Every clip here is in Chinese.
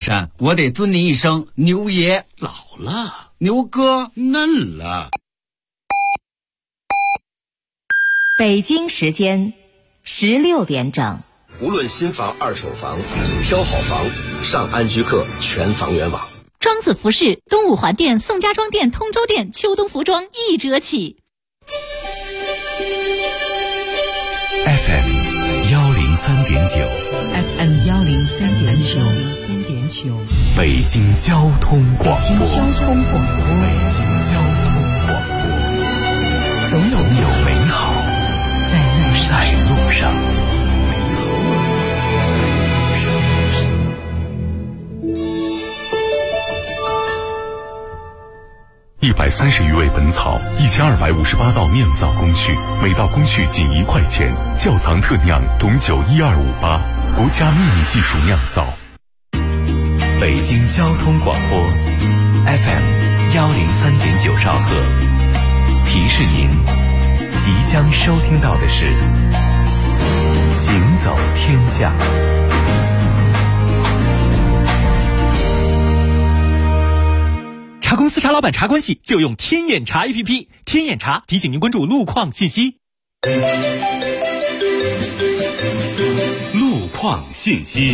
我得尊您一声牛爷。 老了， 牛哥嫩了。 北京时间16点整。 无论新房二手房，挑好房上安居客全房源网。 庄子服饰东五环店、宋家庄店、通州店秋冬服装1折起。 FM 103.9 FM 103.9 北京交通广播。 北京交通广播。 总有美好在路上。130余味本草，1258道酿造工序，每道工序仅1块钱。窖藏特酿董酒12588，国家秘密技术酿造。北京交通广播 FM 103.9兆赫，提示您即将收听到的是行走天下。 茶公司茶老板茶关系就用天眼查 APP， 天眼查提醒您关注路况信息。 路况信息。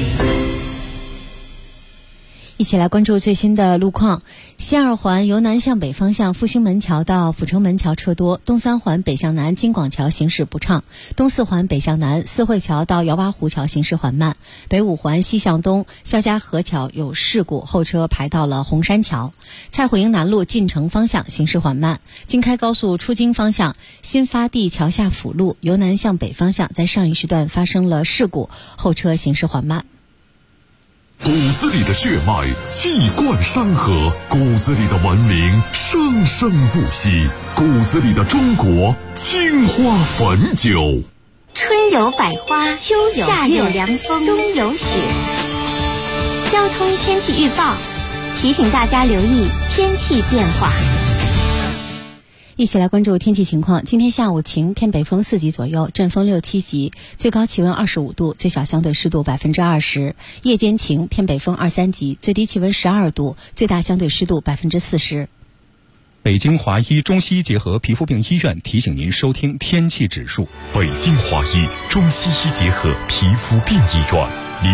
一起来关注最新的路况。西二环由南向北方向复兴门桥到阜成门桥车多，东三环北向南京广桥行驶不畅，东四环北向南四惠桥到姚八湖桥行驶缓慢，北五环西向东肖家河桥有事故，后车排到了红山桥，蔡虎营南路进城方向行驶缓慢，京开高速出京方向新发地桥下辅路由南向北方向在上一时段发生了事故，后车行驶缓慢。 骨子里的血脉气贯山河，骨子里的文明生生不息，骨子里的中国青花汾酒。 春有百花，秋有夏有凉风，冬有雪。交通天气预报提醒大家留意天气变化。 一起来关注天气情况。今天下午晴，偏北风4级左右，阵风6、7级，最高气温25度，最小相对湿度20%。夜间晴，偏北风2、3级，最低气温12度，最大相对湿度40%。 北京华医中西医结合皮肤病医院提醒您收听天气指数。 北京华医中西医结合皮肤病医院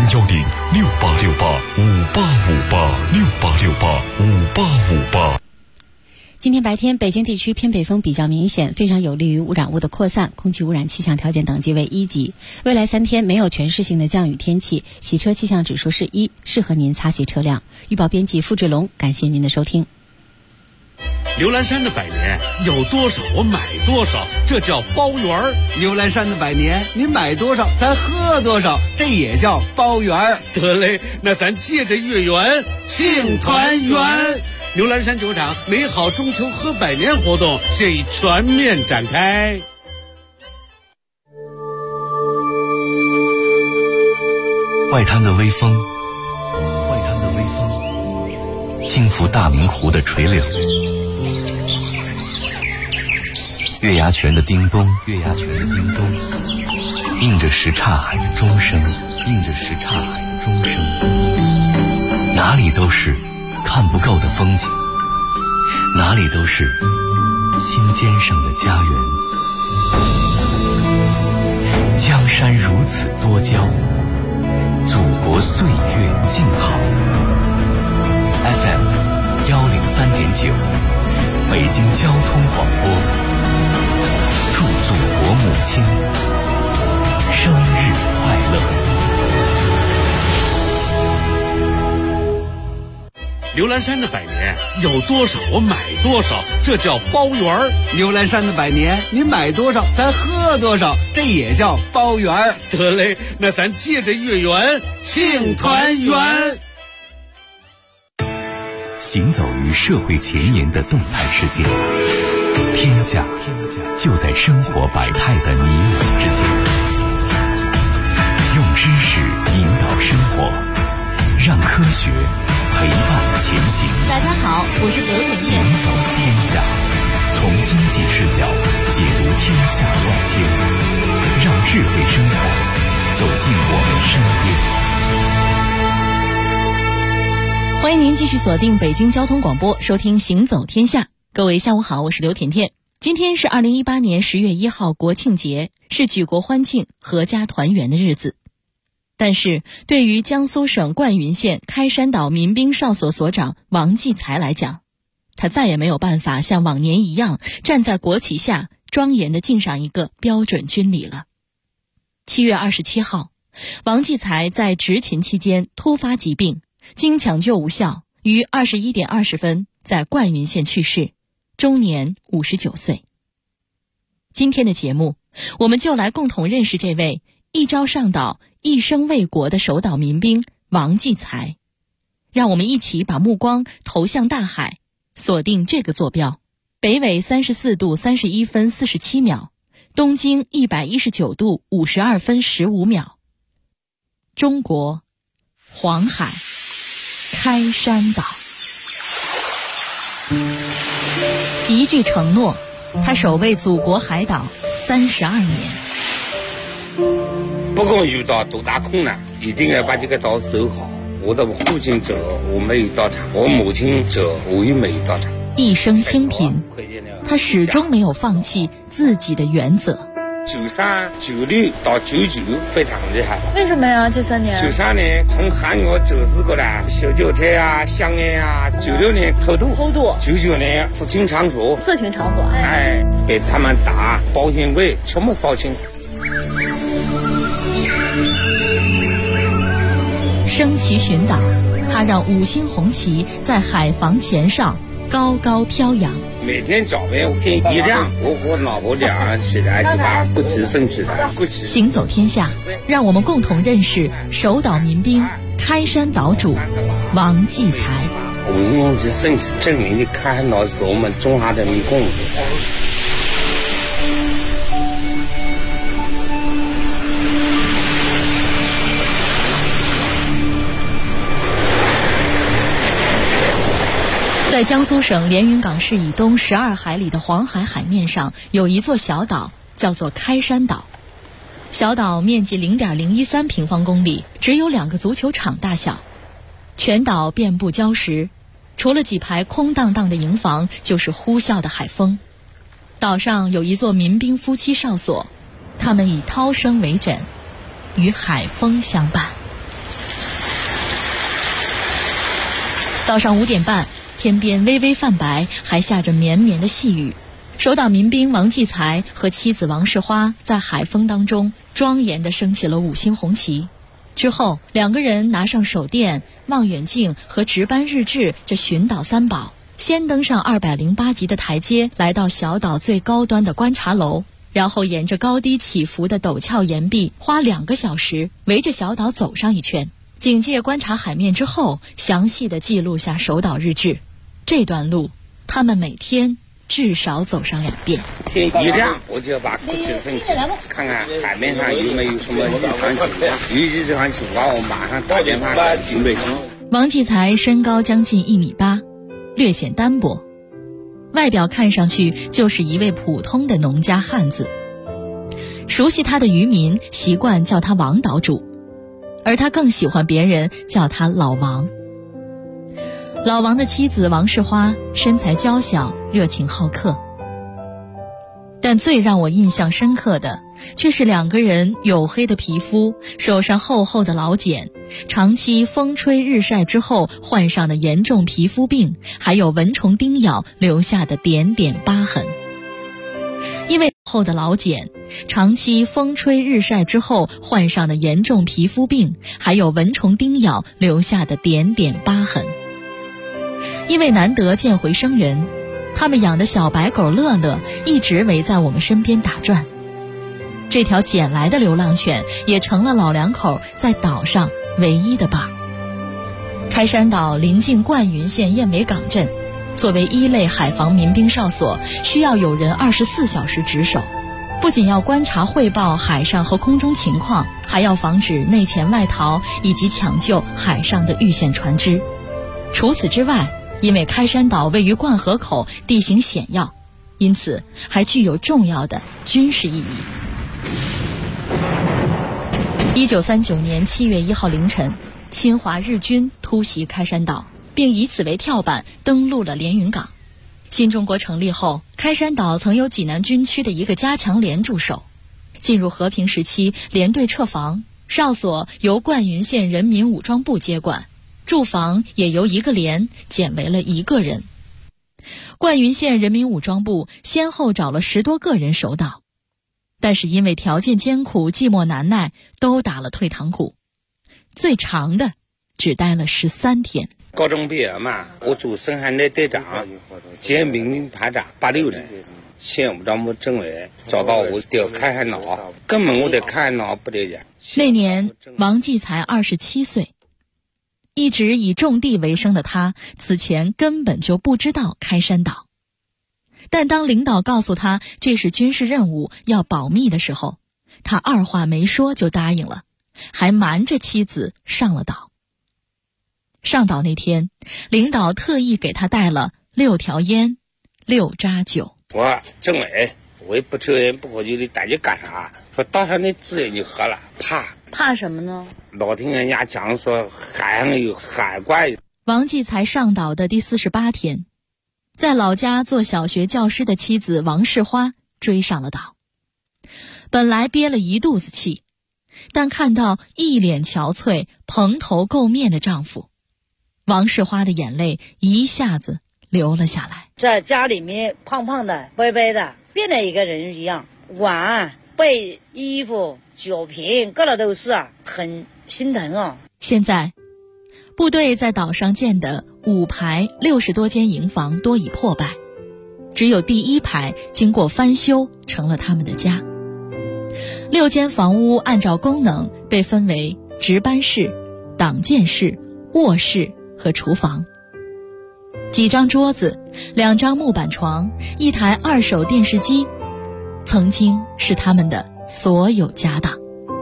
，0106868585858，6885858。 今天白天，北京地区偏北风比较明显，非常有利于污染物的扩散，空气污染气象条件等级为1级。未来3天没有全市性的降雨天气，洗车气象指数是1，适合您擦洗车辆。预报编辑付志龙，感谢您的收听。 刘兰山的百年有多少我买多少，这叫包圆儿。 刘兰山的百年，您买多少咱喝多少，这也叫包圆儿。 得嘞，那咱借着月圆庆团圆。牛栏山酒厂美好中秋喝百年活动现已全面展开。 外滩的微风轻拂大明湖的垂柳，月牙泉的叮咚映着什刹海的钟声，哪里都是看不够的风景，哪里都是心尖上的家园。江山如此多娇，祖国岁月静好。FM 103.9，北京交通广播，祝祖国母亲生日快乐。 刘兰山的百年有多少我买多少，这叫包圆儿。 刘兰山的百年，您买多少咱喝多少，这也叫包圆儿。 得嘞，那咱借着月圆庆团圆。 行走于社会前沿的动态世界，天下就在生活百态的你我之间。用知识引导生活，让科学陪伴前行。 大家好，我是德云。 行走天下，从经济视角解读天下万千，让智慧生活走进我们身边。 欢迎您继续锁定北京交通广播，收听行走天下。各位下午好，我是刘甜甜。今天是2018年10月1号国庆节，是举国欢庆阖家团圆的日子。但是对于江苏省灌云县开山岛民兵哨所所长王继才来讲，他再也没有办法像往年一样站在国旗下庄严地敬上一个标准军礼了。7月27号，王继才在执勤期间突发疾病，经抢救无效，于21点20分在灌云县去世，终年59岁。今天的节目，我们就来共同认识这位一朝上岛一生为国的守岛民兵王继才。让我们一起把目光投向大海，锁定这个坐标：北纬34度31分47秒，东经119度52分15秒。中国黄海开山岛。一句承诺，他守卫祖国海岛32年。 不管遇到多大困难，一定要把这个岛守好。我的父亲走，我没有到场；我母亲走，我也没有到场。 一生清贫，他始终没有放弃自己的原则。 93、96到99非常厉害。 为什么呀？这3年 ？93年从韩国走私过来小酒车啊、香烟啊；96年偷渡；99年色情场所。被他们打，保险柜全部扫清。 升旗巡岛，他让5星红旗在海防前上高高飘扬。 每天早上天一亮，我和老婆俩起来就把国旗升起来。 行走天下，让我们共同认识守岛民兵开山岛主王继才。 5星红旗升起，证明的开山岛是我们中华人民共和国。 在江苏省连云港市以东12海里的黄海海面上，有一座小岛，叫做开山岛。小岛面积0.013平方公里，只有2个足球场大小。全岛遍布礁石，除了几排空荡荡的营房，就是呼啸的海风。岛上有一座民兵夫妻哨所，他们以涛声为枕，与海风相伴。早上5点半，天边微微泛白，还下着绵绵的细雨。守岛民兵王继才和妻子王世花在海风当中庄严地升起了5星红旗。之后，2个人拿上手电、望远镜和值班日志这寻岛3宝，先登上208级的台阶，来到小岛最高端的观察楼，然后沿着高低起伏的陡峭岩壁，花2个小时围着小岛走上一圈。警戒观察海面之后，详细地记录下守岛日志。这段路，他们每天至少走上2遍。 天一亮，我就把国旗升起，看看海面上有没有什么异常情况。有异常情况，我马上打电话给警备厅。 王继才身高将近1.8米，略显单薄，外表看上去就是一位普通的农家汉子。熟悉他的渔民习惯叫他王岛主，而他更喜欢别人叫他老王。老王的妻子王世花身材娇小，热情好客，但最让我印象深刻的却是2个人黝黑的皮肤，手上厚厚的老茧，长期风吹日晒之后患上的严重皮肤病，还有蚊虫叮咬留下的点点疤痕。因为厚的老茧，长期风吹日晒之后患上的严重皮肤病，还有蚊虫叮咬留下的点点疤痕。因为难得见回生人，他们养的小白狗乐乐一直围在我们身边打转。这条捡来的流浪犬也成了老2口在岛上唯一的伴儿。开山岛临近灌云县燕尾港镇，作为1类海防民兵哨所，需要有人24小时值守，不仅要观察汇报海上和空中情况，还要防止内潜外逃以及抢救海上的遇险船只。除此之外，因为开山岛位于灌河口，地形险要，因此还具有重要的军事意义。1939年7月1号凌晨，侵华日军突袭开山岛， 并以此为跳板登陆了连云港。新中国成立后，开山岛曾有济南军区的一个加强连驻守。进入和平时期，连队撤防，哨所由灌云县人民武装部接管，驻防也由一个连减为了1个人。灌云县人民武装部先后找了10多个人守岛，但是因为条件艰苦、寂寞难耐，都打了退堂鼓，最长的只待了13天。 高中毕业嘛，我做生产队队长兼民兵排长86人，县武装部政委找到我调开山岛，根本我对开山岛不了解。 那年王继才27岁，一直以种地为生的他，此前根本就不知道开山岛。但当领导告诉他这是军事任务，要保密的时候，他二话没说就答应了，还瞒着妻子上了岛。上岛那天，领导特意给他带了6条烟、6扎酒。 我政委，我也不抽烟不喝酒的，大家干啥？说岛上的自然就喝了， 怕什么呢？ 老听人家讲说海上有海怪。 王继才上岛的第48天，在老家做小学教师的妻子王世花追上了岛。本来憋了一肚子气，但看到一脸憔悴、蓬头垢面的丈夫，王世花的眼泪一下子流了下来。 在家里面胖胖的、白白的，变了一个人一样，碗、被、衣服、酒瓶，各了都是啊，很心疼啊。 现在，部队在岛上建的5排60多间营房多已破败，只有第1排经过翻修成了他们的家。6间房屋按照功能被分为值班室、党建室、卧室和厨房。几张桌子、2张木板床、1台2手电视机，曾经是他们的所有家当。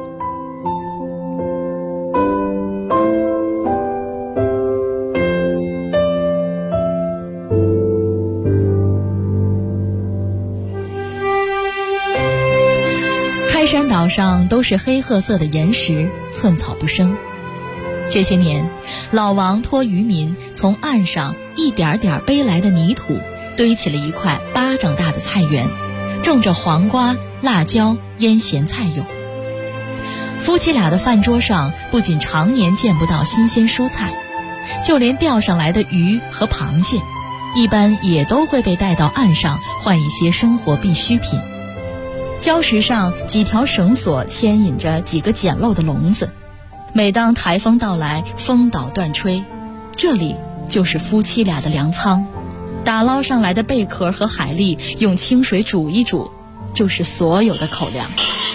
开山岛上都是黑褐色的岩石，寸草不生。这些年，老王托渔民从岸上一点点背来的泥土，堆起了一块巴掌大的菜园，种着黄瓜、辣椒、腌咸菜用。夫妻俩的饭桌上不仅常年见不到新鲜蔬菜，就连钓上来的鱼和螃蟹，一般也都会被带到岸上换一些生活必需品。礁石上几条绳索牵引着几个简陋的笼子，每当台风到来，风倒断吹，这里就是夫妻俩的粮仓。打捞上来的贝壳和海蛎用清水煮一煮，就是所有的口粮。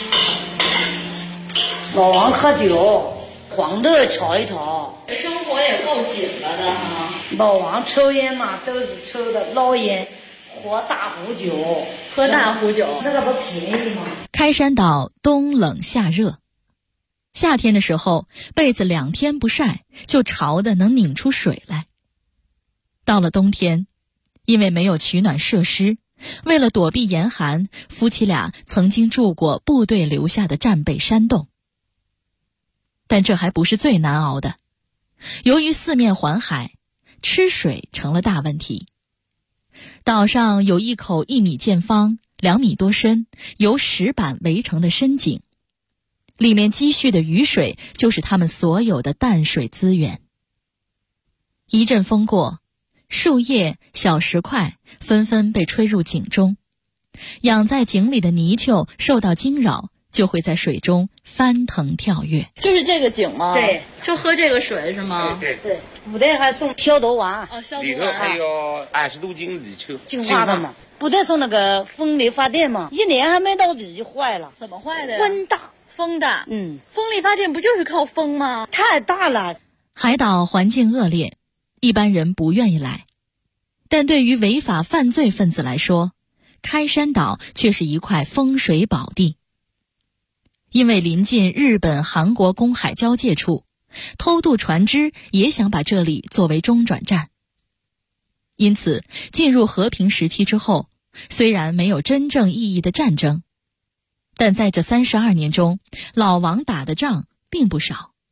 老王喝酒，黄豆炒一炒， 生活也够紧了的哈。 老王抽烟嘛，都是抽的捞烟，喝大壶酒， 喝大壶酒， 那个不便宜吗？ 开山岛冬冷夏热，夏天的时候，被子2天不晒就潮得能拧出水来。到了冬天，因为没有取暖设施，为了躲避严寒，夫妻俩曾经住过部队留下的战备山洞。但这还不是最难熬的，由于四面环海，吃水成了大问题。岛上有一口1米见方、2米多深、由石板围成的深井，里面积蓄的雨水就是他们所有的淡水资源。一阵风过，树叶、小石块纷纷被吹入井中，养在井里的泥鳅受到惊扰，就会在水中翻腾跳跃。 就是这个井吗？ 对， 就喝这个水是吗？ 对。部队还送消毒丸， 消毒里头还有20多斤里球净化的嘛。部队送那个风力发电嘛，1年还没到底就坏了。 怎么坏的？ 风大。 风力发电不就是靠风吗？ 太大了。 海岛环境恶劣，一般人不愿意来，但对于违法犯罪分子来说，开山岛却是一块风水宝地。因为临近日本、韩国公海交界处，偷渡船只也想把这里作为中转站。因此，进入和平时期之后，虽然没有真正意义的战争，但在这32年中，老王打的仗并不少。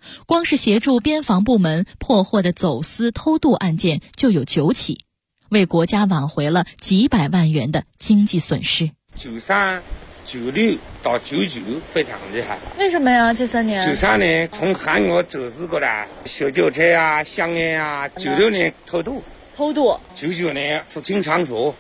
光是协助边防部门破获的走私偷渡案件就有9起，为国家挽回了几百万元的经济损失。 93、96到99非常厉害。 为什么呀？这3年 ？93年从韩国走私过来小轿车啊、香烟啊；96年偷渡；99年色情场所。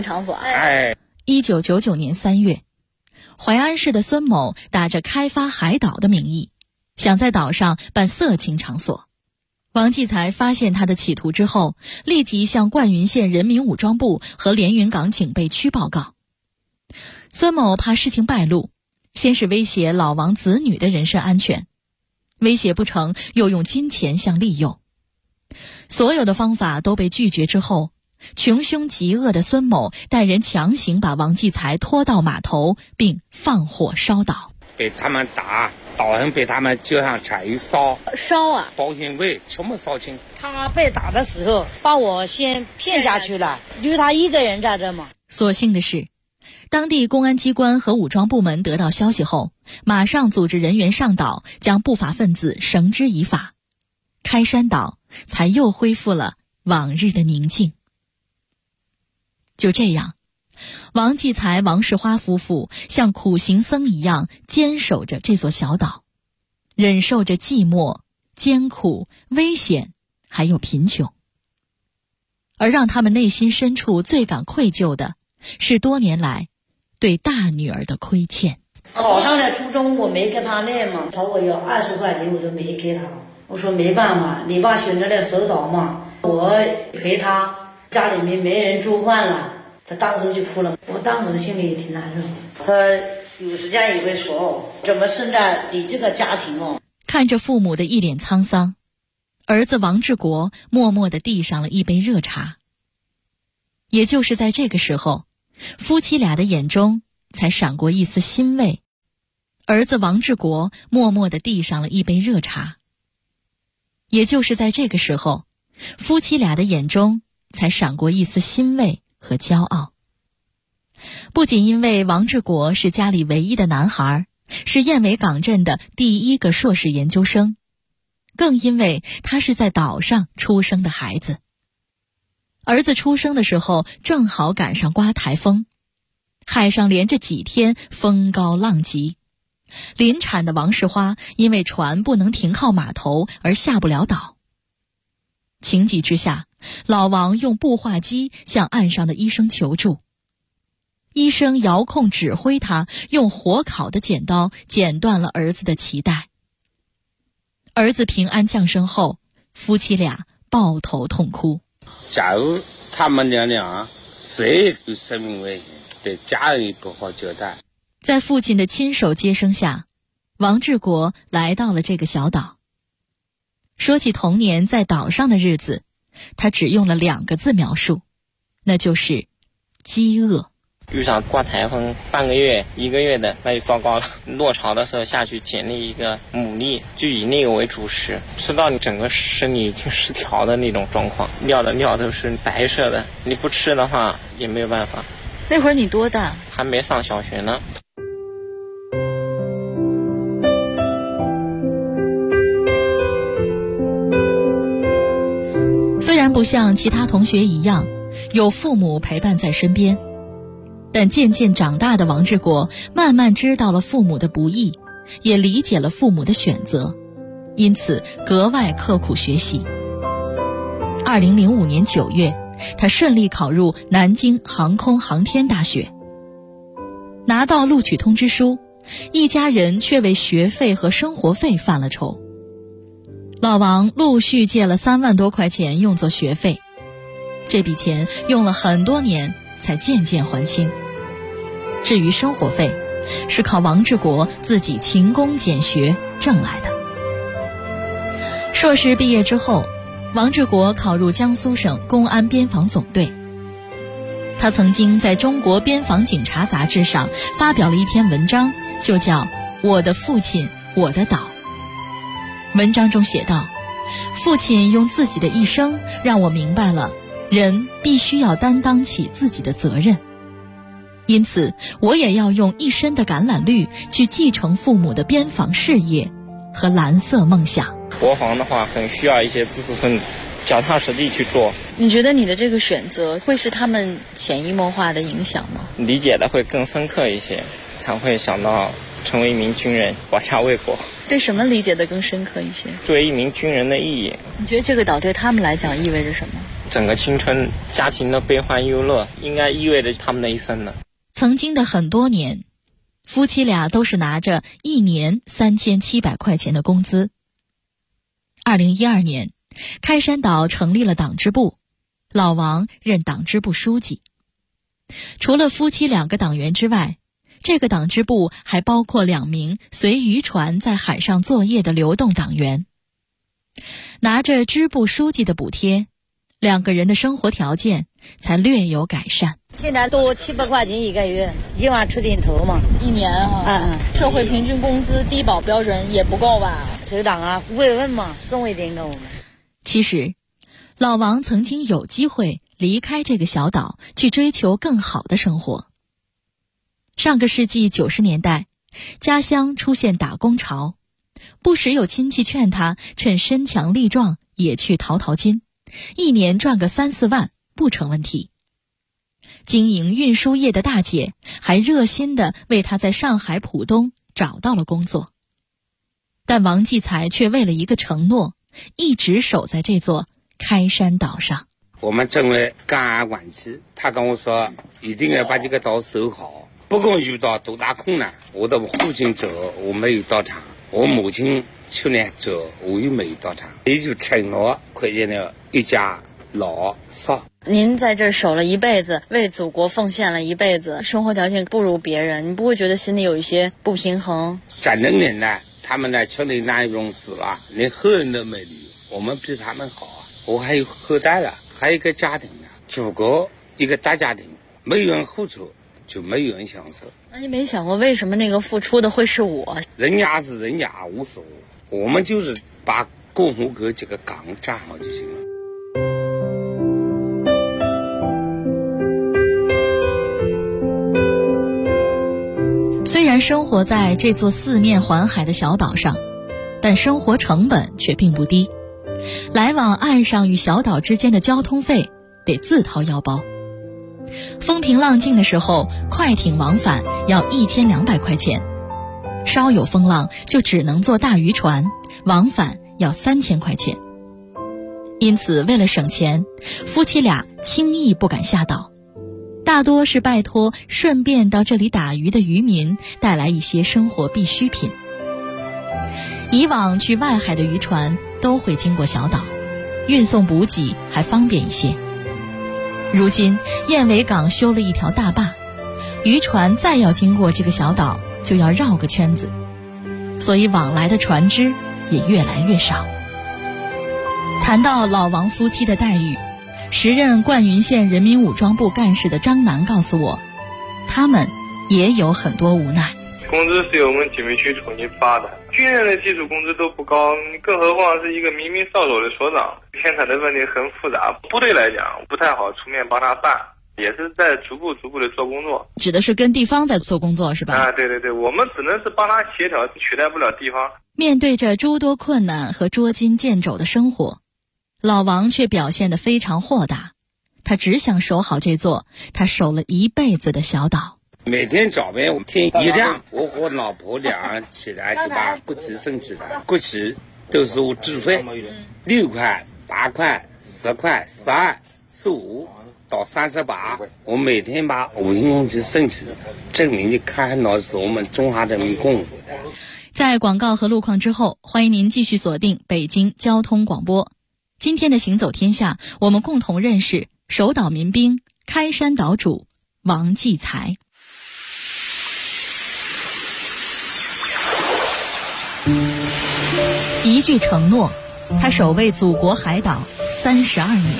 1999年3月，淮安市的孙某打着开发海岛的名义，想在岛上办色情场所。王继才发现他的企图之后，立即向灌云县人民武装部和连云港警备区报告。孙某怕事情败露，先是威胁老王子女的人身安全，威胁不成又用金钱相利诱。所有的方法都被拒绝之后，穷凶极恶的孙某带人强行把王继才拖到码头，并放火烧岛。 被他们打，岛上被他们就像柴油烧啊， 保险柜全部烧清。 他被打的时候把我先骗下去了，留他一个人在这嘛。 所幸的是，当地公安机关和武装部门得到消息后，马上组织人员上岛，将不法分子绳之以法。开山岛才又恢复了往日的宁静。就这样，王继才、王世花夫妇像苦行僧一样坚守着这座小岛，忍受着寂寞、艰苦、危险，还有贫穷。而让他们内心深处最感愧疚的，是多年来对大女儿的亏欠。 考上了初中，我没跟他练嘛，朝我要20块钱，我都没给他。我说没办法，你爸选择了守岛嘛，我陪他，家里面没人做饭了，他当时就哭了。我当时心里也挺难受。他有时间也会说，怎么生在你这个家庭哦？ 看着父母的一脸沧桑，儿子王志国默默地递上了一杯热茶。也就是在这个时候，夫妻俩的眼中才闪过一丝欣慰。儿子王志国默默地递上了一杯热茶。也就是在这个时候，夫妻俩的眼中才闪过一丝欣慰和骄傲。不仅因为王志国是家里唯一的男孩，是燕尾港镇的第1个硕士研究生，更因为他是在岛上出生的孩子。儿子出生的时候正好赶上刮台风，海上连着几天风高浪急。临产的王世花因为船不能停靠码头而下不了岛。情急之下，老王用步话机向岸上的医生求助。医生遥控指挥他用火烤的剪刀剪断了儿子的脐带。儿子平安降生后，夫妻俩抱头痛哭。 假如他们娘俩谁有生命危险，对家人也不好交代。 在父亲的亲手接生下，王志国来到了这个小岛。说起童年在岛上的日子，他只用了2个字描述，那就是饥饿。 遇上刮台风半个月、1个月的，那就糟糕了。落潮的时候下去捡了一个牡蛎，就以那个为主食，吃到你整个身体已经失调的那种状况，尿都是白色的，你不吃的话也没有办法。 那会儿你多大？ 还没上小学呢。 虽然不像其他同学一样有父母陪伴在身边，但渐渐长大的王志国慢慢知道了父母的不易，也理解了父母的选择，因此格外刻苦学习。2005年9月，他顺利考入南京航空航天大学。拿到录取通知书，一家人却为学费和生活费犯了愁。老王陆续借了3万多块钱用作学费，这笔钱用了很多年才渐渐还清。至于生活费，是靠王志国自己勤工俭学挣来的。硕士毕业之后，王志国考入江苏省公安边防总队。他曾经在中国边防警察杂志上发表了一篇文章，就叫《我的父亲，我的岛》。文章中写道，父亲用自己的一生让我明白了人必须要担当起自己的责任，因此我也要用一身的橄榄绿去继承父母的边防事业， 和蓝色梦想。 国防的话，很需要一些知识分子，脚踏实地去做。 你觉得你的这个选择会是他们潜移默化的影响吗？ 理解的会更深刻一些，才会想到成为一名军人，保家卫国。 对什么理解的更深刻一些？ 作为一名军人的意义。 你觉得这个岛对他们来讲意味着什么？ 整个青春，家庭的悲欢忧乐，应该意味着他们的一生的。 曾经的很多年，夫妻俩都是拿着1年3700块钱的工资。2012年，开山岛成立了党支部，老王任党支部书记。除了夫妻2个党员之外，这个党支部还包括2名随渔船在海上作业的流动党员。拿着支部书记的补贴，2个人的生活条件才略有改善。 现在多700块钱一个月，1万出点头嘛， 一年啊。社会平均工资低保标准也不够吧？ 首长啊，不会问嘛，送一点给我们。 其实，老王曾经有机会离开这个小岛，去追求更好的生活。上个世纪90年代，家乡出现打工潮，不时有亲戚劝他趁身强力壮也去淘金，1年赚个3、4万不成问题。经营运输业的大姐还热心地为他在上海浦东找到了工作。但王继才却为了一个承诺，一直守在这座开山岛上。 我们成为港岸晚期，他跟我说一定要把这个岛守好，不管遇到多大困难，我的父亲走我没有到场，我母亲去年走我也没有到场，也就承诺看见了一家老少。 您在这儿守了一辈子，为祖国奉献了一辈子，生活条件不如别人，你不会觉得心里有一些不平衡？ 战争年代他们呢穷的难以容死了，连后人都没留，我们比他们好啊！我还有后代了，还有一个家庭呢，祖国一个大家庭，没有人付出就没有人享受。 那你没想过为什么那个付出的会是我？ 人家是人家，我是我们就是把共和国这个岗站好就行了。 虽然生活在这座4面环海的小岛上，但生活成本却并不低。来往岸上与小岛之间的交通费得自掏腰包。风平浪静的时候，快艇往返要1200块钱，稍有风浪就只能坐大渔船，往返要3000块钱。因此为了省钱，夫妻俩轻易不敢下岛，大多是拜托顺便到这里打鱼的渔民带来一些生活必需品。以往去外海的渔船都会经过小岛，运送补给还方便一些。如今燕尾港修了一条大坝，渔船再要经过这个小岛就要绕个圈子，所以往来的船只也越来越少。谈到老王夫妻的待遇，时任灌云县人民武装部干事的张楠告诉我，他们也有很多无奈。 工资是由我们警备区统一发的，军人的基础工资都不高，更何况是一个民兵扫帚的所长，牵扯的问题很复杂，部队来讲不太好出面帮他办，也是在逐步的做工作。 指的是跟地方在做工作是吧？ 对，我们只能是帮他协调，取代不了地方。 面对着诸多困难和捉襟见肘的生活，老王却表现得非常豁达，他只想守好这座他守了一辈子的小岛。 每天早边天一亮，我和老婆俩人起来就把国旗升起来，国旗都是我支费，6块、8块、10块、12、15到38，我每天把5星红旗升起，证明你看到是我们中华人民共和国的。 在广告和路况之后，欢迎您继续锁定北京交通广播。今天的行走天下，我们共同认识守岛民兵开山岛主王继才。一句承诺，他守卫祖国海岛32年。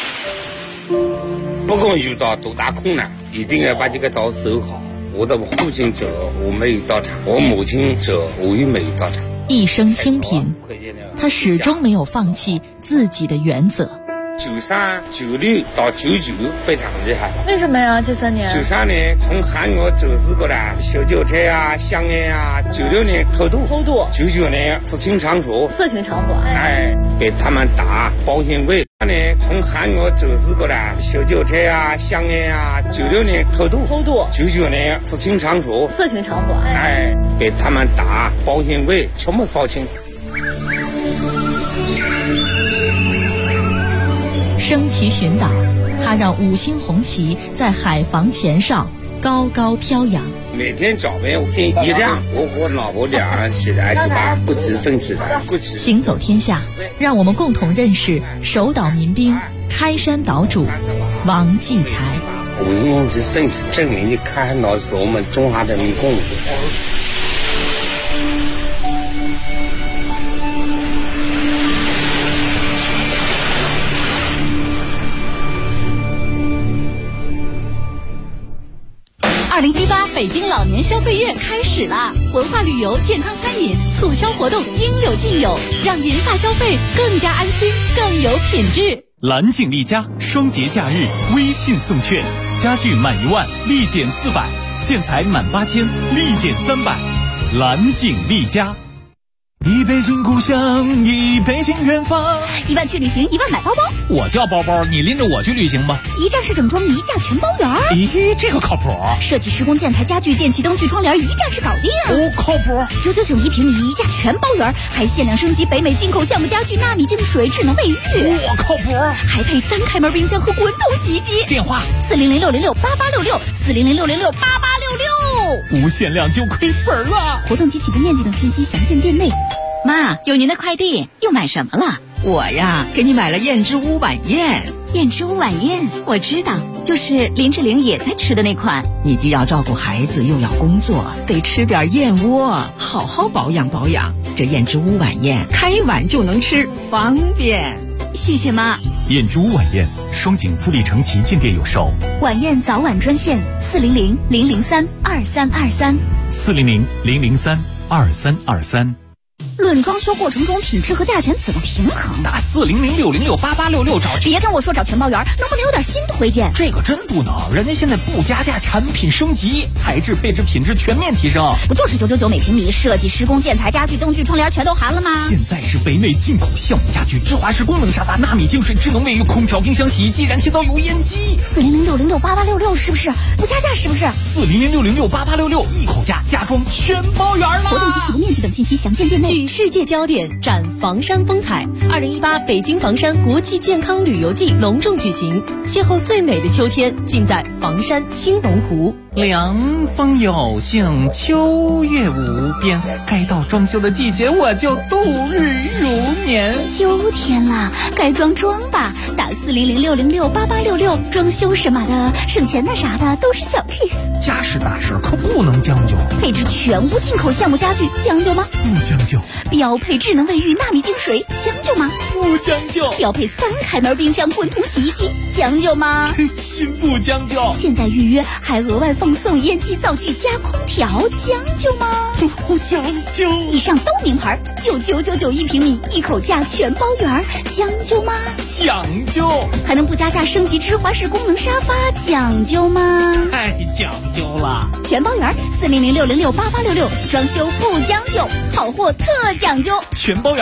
不管遇到多大困难，一定要把这个岛守好。我的父亲走我没有到场，我母亲走我也没有到场。 一生清贫，他始终没有放弃自己的原则。 93、96到99非常厉害。 为什么呀？这3年 ？93年从韩国走私过来小酒车啊、香烟啊；96年偷渡，99年色情场所，被他们打保险柜。3年从韩国走私过来小酒车啊、香烟啊；96年偷渡，99年色情场所，被他们打保险柜全部扫清。 升旗巡岛，它让5星红旗在海防前哨高高飘扬。 每天早晨天一亮，我和老婆2人起来就把国旗升起来。 行走天下，让我们共同认识守岛民兵开山岛主王继才。 5星红旗升起，证明的开山岛是我们中华人民共和国。 2018北京老年消费月开始啦！文化旅游、健康餐饮促销活动应有尽有，让银发消费更加安心、更有品质。 蓝景丽家双节假日微信送券，家具满1万立减400，建材满8000立减300。蓝景丽家。一北京故乡，一北京远方。 1万去旅行，1万买包包。 我叫包包，你拎着我去旅行吧。 一站式整装，1价全包圆。 咦，这个靠谱。 设计施工建材家具电器灯具窗帘1站式搞定。 哦，靠谱。 9991平米，1价全包圆，还限量升级北美进口橡木家具纳米净水智能卫浴。 我靠谱。 还配3开门冰箱和滚筒洗衣机。 电话 400-606-8866，400-606-8866。 无限量就亏本了。 活动及起步面积等信息详见店内。 妈，有您的快递，又买什么了？我呀，给你买了燕之屋晚宴。 燕之屋晚宴，我知道，就是林志玲也在吃的那款。 你既要照顾孩子，又要工作，得吃点燕窝，好好保养保养。这燕之屋晚宴，开碗就能吃，方便。 谢谢妈。 燕之屋晚宴，双井富力城旗舰店有售。 晚宴早晚专线400-003-2323。 400-003-2323。 论装修过程中品质和价钱怎么平衡？ 打400-606-8866找。 别跟我说找全包圆，能不能有点新推荐？ 这个真不能，人家现在不加价，产品升级，材质、配置、品质全面提升。 不就是999每平米，设计、施工、建材、家具、灯具、窗帘全都含了吗？ 现在是北美进口橡木家具、芝华士功能沙发、纳米净水、智能卫浴、空调、冰箱、洗衣机、燃气灶、油烟机。 400-606-8866是不是？不加价是不是 ？400-606-8866一口价，家装全包圆了。 活动及起步面积等信息详见店内。 聚世界焦点，展房山风采。2018北京房山国际健康旅游季隆重举行，邂逅最美的秋天，尽在房山青龙湖。 凉风有幸，秋月无边，该到装修的季节，我就度日如年。 秋天了，该装吧，打400-606-8866，装修什么的，省钱的啥的都是小 case。 家事大事可不能将就， 配置全屋进口橡木家具，将就吗？ 不将就。 标配智能卫浴、纳米净水，将就吗？ 不将就。 标配3开门冰箱、滚筒洗衣机，将就吗？ 真心不将就。 现在预约还额外奉送烟机灶具加空调，将就吗？ 不将就。 以上都名牌，99991平米，一口价全包圆，将就吗？ 讲究。 还能不加价升级芝华士功能沙发，讲究吗？ 太讲究了。 全包圆400-606-8866，装修不将就，好货特讲究。 全包圆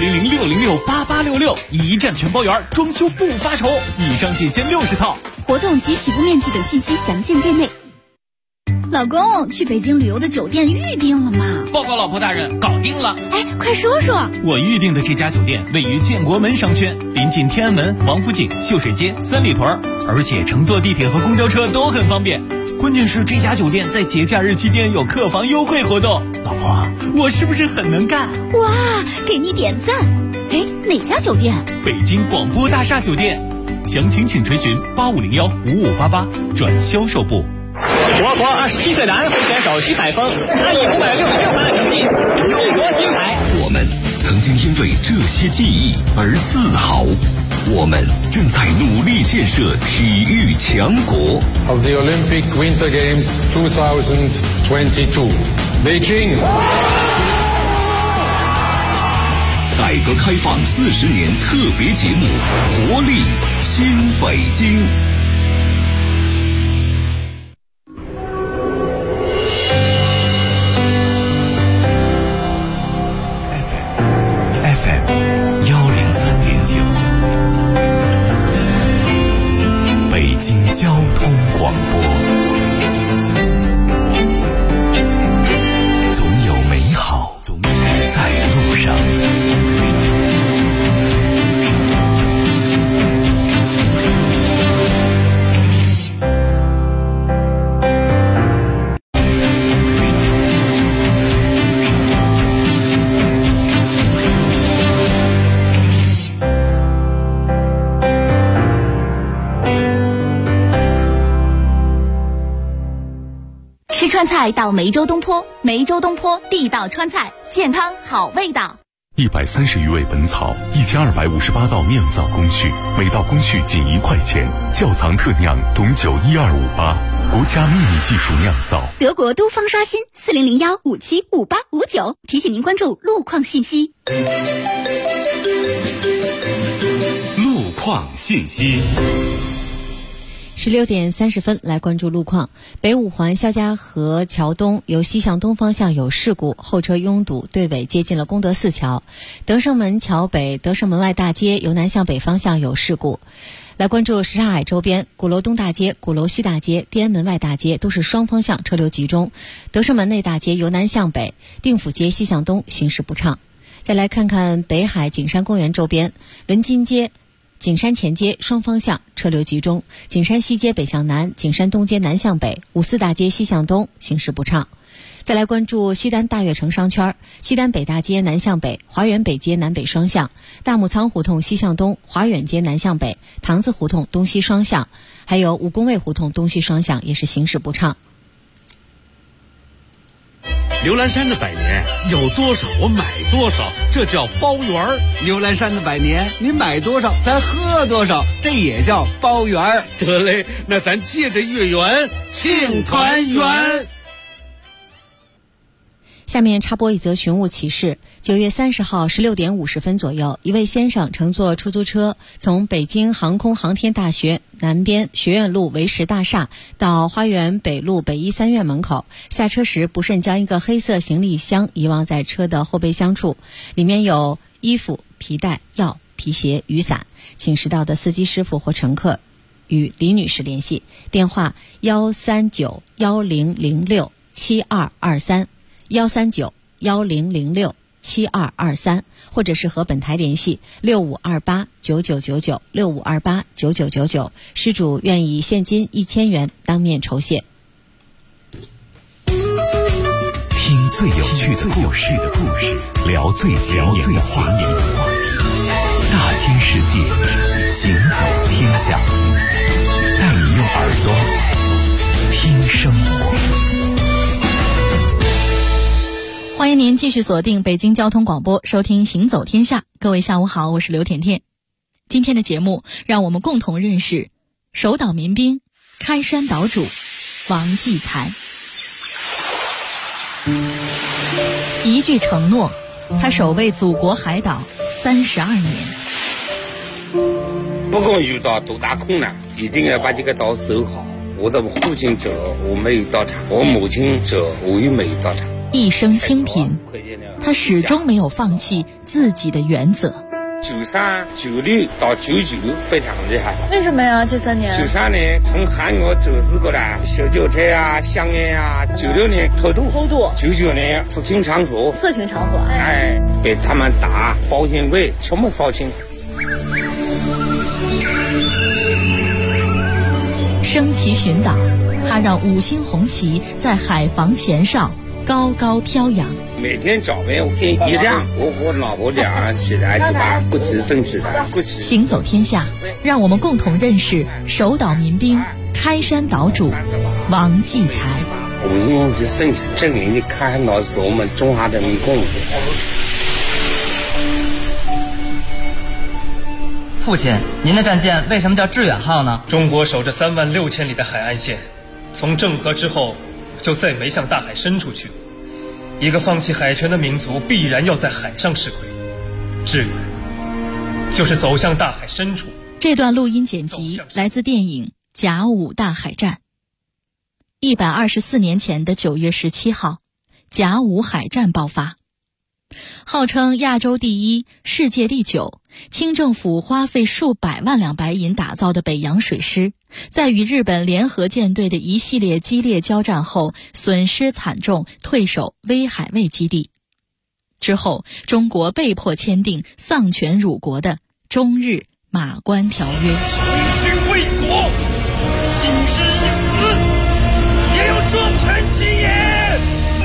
400-606-8866，一站全包圆，装修不发愁。以上仅限60套。 活动及起步面积等信息详见店内。老公，去北京旅游的酒店预定了吗？ 报告老婆大人，搞定了。 哎，快说说。 我预定的这家酒店位于建国门商圈，临近天安门、王府井、秀水街、三里屯，而且乘坐地铁和公交车都很方便。关键是这家酒店在节假日期间有客房优惠活动。老婆，我是不是很能干？ 哇，给你点赞。哎，哪家酒店？ 北京广播大厦酒店。详情请垂询8501-5588转销售部。 我国27岁男会选手徐海峰，他以566分的成绩勇夺金牌。 我们曾经因为这些记忆而自豪，我们正在努力建设体育强国。 Of the Olympic Winter Games 2022, Beijing。 改革开放40年特别节目，活力新北京。 FM 103.9，北京交通广播。总有美好在路上。 吃川菜到梅州东坡，梅州东坡地道川菜，健康好味道。 130余味本草，1258道酿造工序，每道工序仅1块钱。窖藏特酿董酒12588，国家秘密技术酿造。 德国都方刷新4001575859，提醒您关注路况信息。 路况信息。 16点30分，来关注路况。北五环肖家河桥东由西向东方向有事故，后车拥堵，队尾接近了功德寺桥。德胜门桥北德胜门外大街由南向北方向有事故。来关注什刹海周边，鼓楼东大街、鼓楼西大街、天安门外大街都是双方向车流集中。德胜门内大街由南向北，定府街西向东行驶不畅。再来看看北海景山公园周边，文津街、景山前街双方向车流集中，景山西街北向南、景山东街南向北、五四大街西向东行驶不畅。再来关注西单大悦城商圈，西单北大街南向北、华园北街南北双向、大木仓胡同西向东、华远街南向北、塘子胡同东西双向，还有武功卫胡同东西双向也是行驶不畅。 牛栏山的百年有多少我买多少，这叫包圆儿。 牛栏山的百年，你买多少咱喝多少，这也叫包圆儿。 得嘞，那咱借着月圆庆团圆。 下面插播一则寻物启事。9月30号16点50分左右，一位先生乘坐出租车从北京航空航天大学南边学院路维实大厦到花园北路北一三院门口，下车时不慎将一个黑色行李箱遗忘在车的后备箱处，里面有衣服、皮带、药、皮鞋、雨伞，请识到的司机师傅或乘客与李女士联系，电话13910067223。13910067223，或者是和本台联系65289999 65289999，失主愿以现金1000元当面酬谢。 听最有趣的故事，聊最前沿的话题，大千世界，行走天下，带你用耳朵听生活。 欢迎您继续锁定北京交通广播，收听《行走天下》。各位下午好，我是刘甜甜。今天的节目，让我们共同认识守岛民兵、开山岛主王继才。一句承诺，他守卫祖国海岛32年。 不管遇到多大困难，一定要把这个岛守好。我的父亲走，我没有到场；我母亲走，我也没有到场。 一生清贫，他始终没有放弃自己的原则。 93、96到99非常厉害。 为什么呀？这3年 ？93年从韩国走私过来小酒车啊、香烟啊；96年偷渡；99年色情场所。被他们打，保险柜全部扫清。 升旗巡岛，他让5星红旗在海防前哨高高飘扬。 每天早晨天一亮，我和老婆俩起来就把国旗升起来。 行走天下，让我们共同认识守岛民兵、开山岛主王继才。 我们用这升旗证明的开山岛是我们中华人民共和国。 父亲，您的战舰为什么叫致远号呢？ 中国守着36000里的海岸线，从郑和之后就再没向大海伸出去。一个放弃海权的民族必然要在海上吃亏，致远就是走向大海深处， 这段录音剪辑来自电影《甲午大海战》。124年前的9月17号，甲午海战爆发。号称亚洲第一、世界第9，清政府花费数百万两白银打造的北洋水师，在与日本联合舰队的一系列激烈交战后，损失惨重，退守威海卫基地。之后，中国被迫签订丧权辱国的中日马关条约。 从军为国，兴之以死，也有壮臣吉言。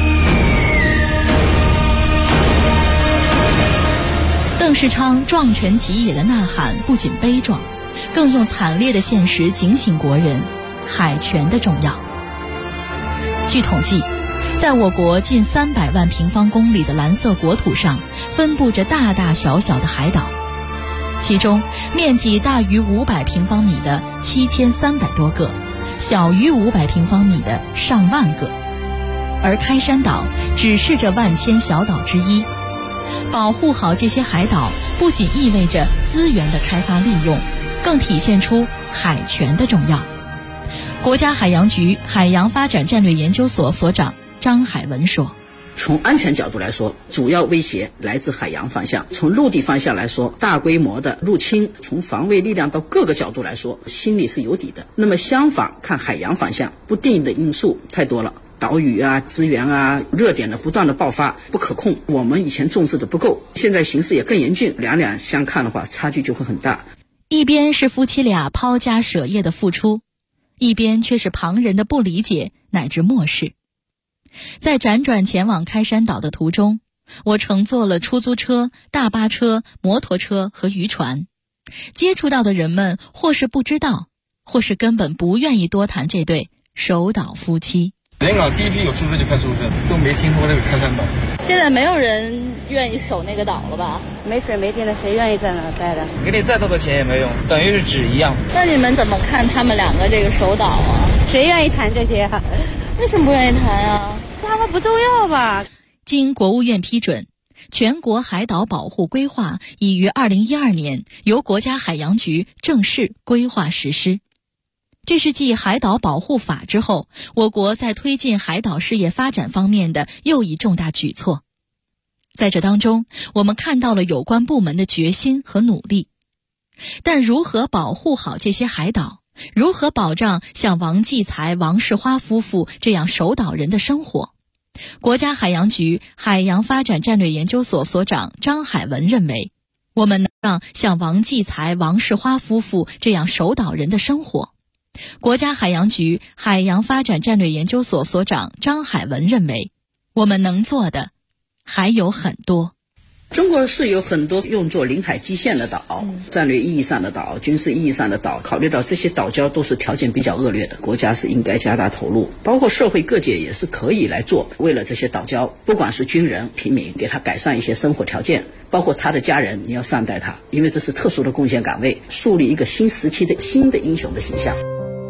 邓世昌壮臣吉也的呐喊不仅悲壮，更用惨烈的现实警醒国人海权的重要。据统计，在我国近300万平方公里的蓝色国土上，分布着大大小小的海岛，其中面积大于500平方米的7300多个，小于500平方米的上万个，而开山岛只是这万千小岛之一。保护好这些海岛，不仅意味着资源的开发利用，更体现出海权的重要。国家海洋局海洋发展战略研究所所长张海文说， 从安全角度来说，主要威胁来自海洋方向；从陆地方向来说，大规模的入侵，从防卫力量到各个角度来说，心里是有底的。那么相反，看海洋方向，不定的因素太多了。岛屿啊，资源啊，热点的不断的爆发，不可控。我们以前重视的不够，现在形势也更严峻，两相看的话，差距就会很大。 一边是夫妻俩抛家舍业的付出，一边却是旁人的不理解乃至漠视。在辗转前往开山岛的途中，我乘坐了出租车、大巴车、摩托车和渔船，接触到的人们或是不知道，或是根本不愿意多谈这对守岛夫妻。 连港第一批有出事就开出事，都没听说这个开山岛。 现在没有人愿意守那个岛了吧？ 没水没电的，谁愿意在那儿待着？ 给你再多的钱也没用，等于是纸一样。 那你们怎么看他们两个这个守岛啊？ 谁愿意谈这些啊？ 为什么不愿意谈啊？ 他们不重要吧？ 经国务院批准，全国海岛保护规划已于2012年由国家海洋局正式规划实施。这是继海岛保护法之后，我国在推进海岛事业发展方面的又一重大举措。在这当中，我们看到了有关部门的决心和努力。但如何保护好这些海岛，如何保障像王继才、王世花夫妇这样守岛人的生活，国家海洋局海洋发展战略研究所所长张海文认为，我们能让像王继才、王世花夫妇这样守岛人的生活。国家海洋局海洋发展战略研究所所长张海文认为，我们能做的还有很多。 中国是有很多用作临海基线的岛，战略意义上的岛，军事意义上的岛，考虑到这些岛礁都是条件比较恶劣的，国家是应该加大投入，包括社会各界也是可以来做，为了这些岛礁，不管是军人、平民，给他改善一些生活条件，包括他的家人，你要善待他，因为这是特殊的贡献岗位，树立一个新时期的新的英雄的形象。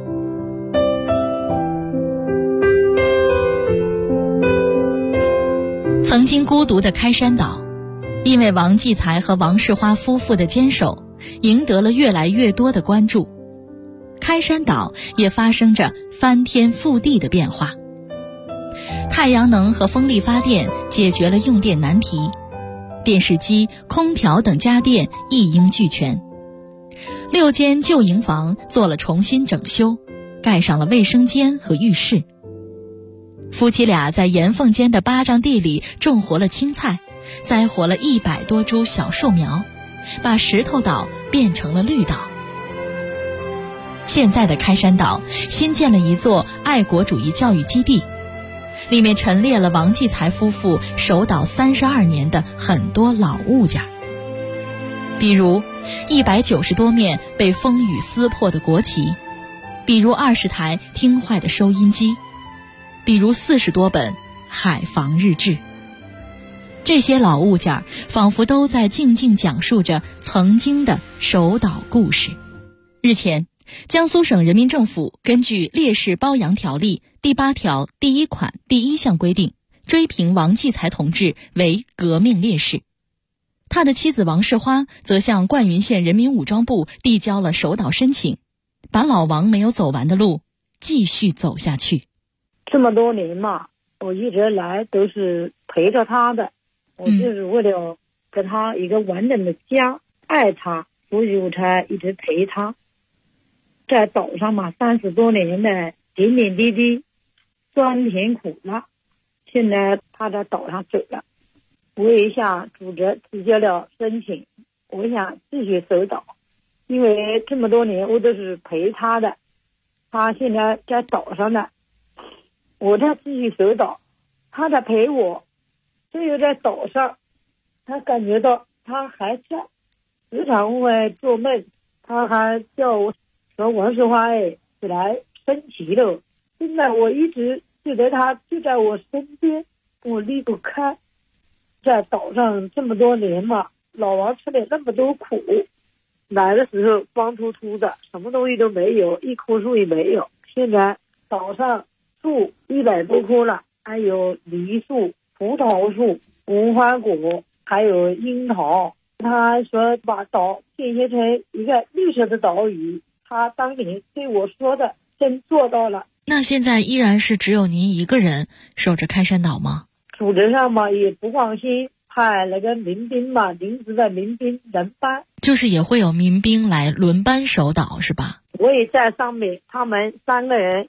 曾经孤独的开山岛，因为王继才和王世花夫妇的坚守，赢得了越来越多的关注。开山岛也发生着翻天覆地的变化。太阳能和风力发电解决了用电难题，电视机、空调等家电一应俱全。6间旧营房做了重新整修，盖上了卫生间和浴室。夫妻俩在岩缝间的巴掌地里种活了青菜，栽活了100多株小树苗，把石头岛变成了绿岛。现在的开山岛新建了一座爱国主义教育基地，里面陈列了王继才夫妇守岛32年的很多老物件，比如190多面被风雨撕破的国旗，比如20台听坏的收音机，比如40多本海防日志。这些老物件仿佛都在静静讲述着曾经的守岛故事。日前，江苏省人民政府根据《烈士褒扬条例》第8条第1款第1项规定，追评王继才同志为革命烈士。 他的妻子王世花则向灌云县人民武装部递交了守岛申请，把老王没有走完的路继续走下去。 这么多年嘛，我一直来都是陪着他的，我就是为了跟他一个完整的家，爱他，所以我才一直陪他。在岛上嘛，30多年的点点滴滴，酸甜苦辣，现在他在岛上走了，我也向组织提交了申请，我想继续守岛，因为这么多年我都是陪他的，他现在在岛上呢，我在继续守岛，他在陪我，只有在岛上，他感觉到他还在，时常会做梦，他还叫我说王世花起来升旗了。现在我一直觉得他就在我身边，我离不开。在岛上这么多年嘛，老王吃了那么多苦，来的时候光秃秃的，什么东西都没有，一棵树也没有。现在岛上树100多棵了，还有梨树、葡萄树、无花果，还有樱桃。他还说把岛建设成一个绿色的岛屿，他当年对我说的真做到了。 那现在依然是只有您一个人守着开山岛吗？ 组织上嘛也不放心，派那个民兵嘛，临时的民兵轮班， 就是也会有民兵来轮班守岛是吧？ 我也在上面，他们3人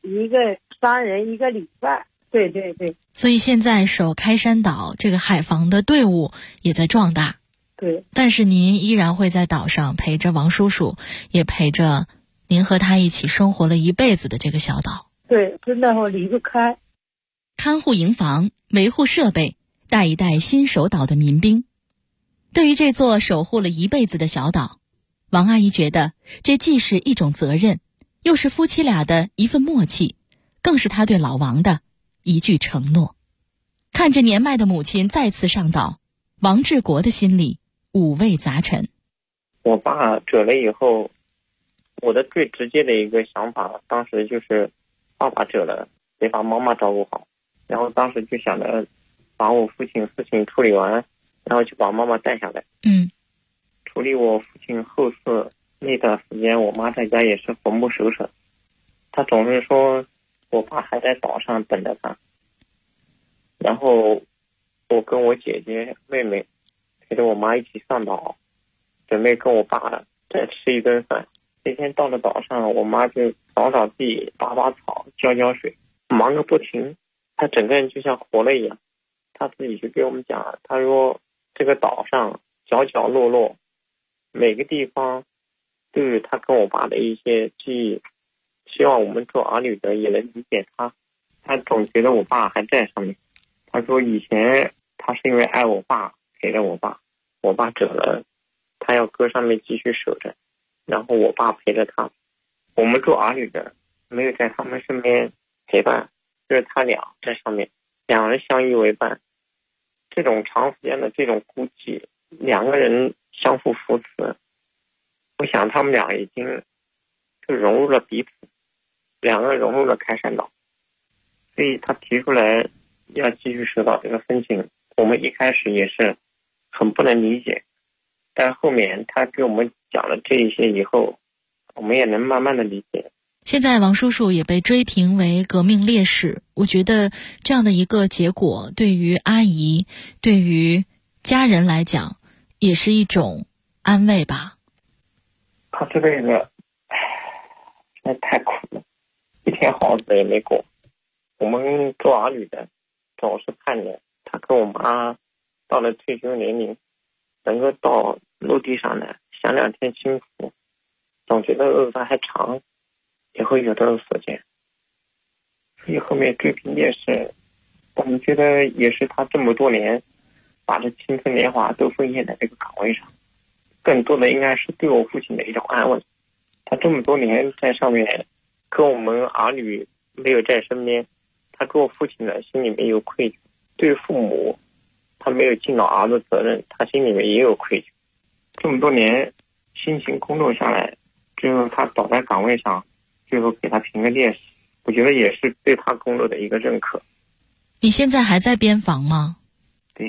3人一个礼拜。对对对。 所以现在守开山岛这个海防的队伍也在壮大。 对。 但是您依然会在岛上陪着王叔叔，也陪着您和他一起生活了一辈子的这个小岛。 对，真的我离不开。 看护营房，维护设备，带一带新守岛的民兵。对于这座守护了一辈子的小岛，王阿姨觉得这既是一种责任，又是夫妻俩的一份默契，更是她对老王的一句承诺。看着年迈的母亲再次上岛，王志国的心里五味杂陈。 我爸走了以后，我的最直接的一个想法，当时就是爸爸走了，得把妈妈照顾好。然后当时就想着把我父亲事情处理完，然后就把妈妈带下来。处理我父亲后事那段时间，我妈在家也是魂不守舍，她总是说我爸还在岛上等着她。然后我跟我姐姐妹妹陪着我妈一起上岛，准备跟我爸再吃一顿饭。那天到了岛上，我妈就扫扫地、拔拔草、浇浇水，忙个不停。她整个人就像活了一样。她自己就给我们讲，她说这个岛上角角落落每个地方都有她跟我爸的一些记忆，希望我们做儿女的也能理解她。她总觉得我爸还在上面。她说以前她是因为爱我爸陪着我爸，我爸走了，她要搁上面继续守着，然后我爸陪着她。我们做儿女的没有在他们身边陪伴，就是他俩在上面，两人相依为伴。这种长时间的这种孤寂，两个人相互扶持，我想他们俩已经就融入了彼此，两个人融入了开山岛。所以他提出来要继续守岛这个申请，我们一开始也是很不能理解，但后面他给我们讲了这一些以后，我们也能慢慢的理解。 现在王叔叔也被追评为革命烈士，我觉得这样的一个结果对于阿姨，对于家人来讲也是一种安慰吧。 他这辈子真的太苦了，一天好日子也没过。我们做儿女的总是盼着他跟我妈到了退休年龄能够到陆地上来享2天清福，总觉得日子还长，也会有的所见。所以后面追评烈士，我们觉得也是他这么多年把这青春年华都奉献在这个岗位上，更多的应该是对我父亲的一种安慰。他这么多年在上面跟我们儿女没有在身边，他做父亲的心里面有愧疚，对父母他没有尽到儿子责任，他心里面也有愧疚。这么多年辛勤工作下来，最后他倒在岗位上，最后给他评个烈士，我觉得也是对他工作的一个认可。 你现在还在边防吗？ 对，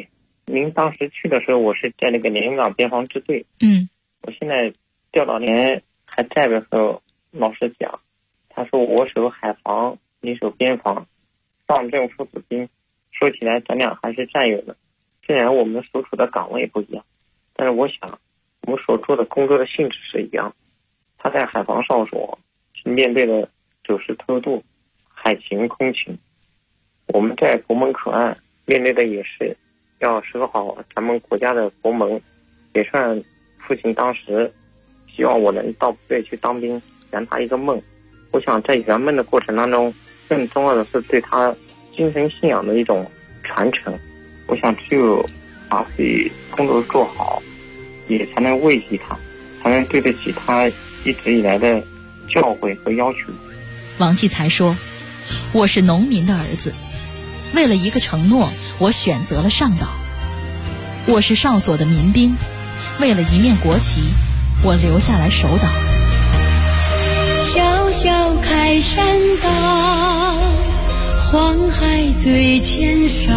您当时去的时候，我是在那个连云港边防支队。我现在调到连还在的时候，老师讲，他说我守海防，你守边防，上阵父子兵。说起来，咱俩还是战友的。虽然我们所处的岗位不一样，但是我想，我们所做的工作的性质是一样。他在海防哨所是面对的走私偷渡、海勤、空勤；我们在国门口岸面对的也是要守好咱们国家的国门，也算父亲当时希望我能到部队去当兵，圆他一个梦。我想在圆梦的过程当中，更重要的是对他精神信仰的一种传承。我想只有把自己工作做好，也才能慰藉他，才能对得起他一直以来的教诲和要求。 王继才说，我是农民的儿子，为了一个承诺，我选择了上岛。我是哨所的民兵，为了一面国旗，我留下来守岛。 小小开山岛，黄海最前上，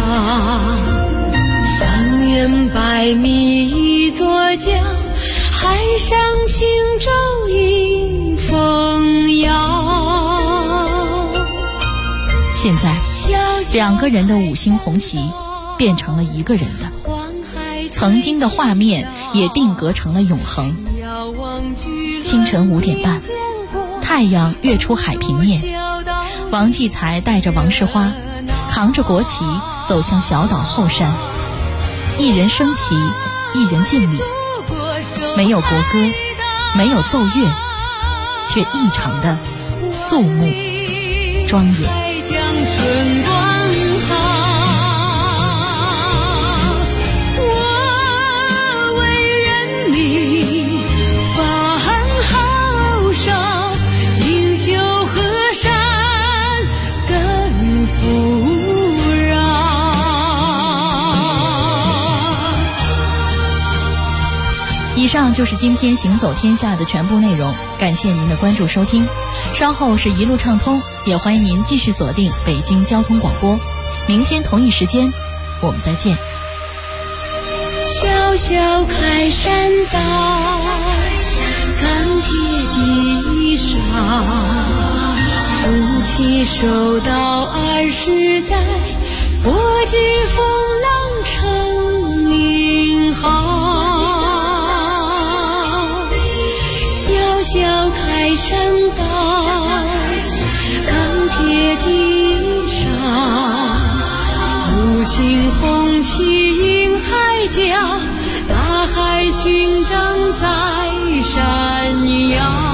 方圆100米一座江，海上轻舟迎风摇。 现在2个人的5星红旗变成了1个人的，曾经的画面也定格成了永恒。清晨5点半，太阳跃出海平面，王继才带着王世花扛着国旗走向小岛后山，一人升旗，一人敬礼，没有国歌，没有奏乐，却异常的肃穆庄严。 将春光好，我为人民放号哨，锦绣河山更富饶。 以上就是今天行走天下的全部内容，感谢您的关注收听。稍后是一路畅通，也欢迎您继续锁定北京交通广播。明天同一时间我们再见。 小小开山岛，钢铁地上，夫妻守到20代，国际风浪成名号。小小开山岛，钢铁地上，5星红旗迎海角，大海勋章在闪耀。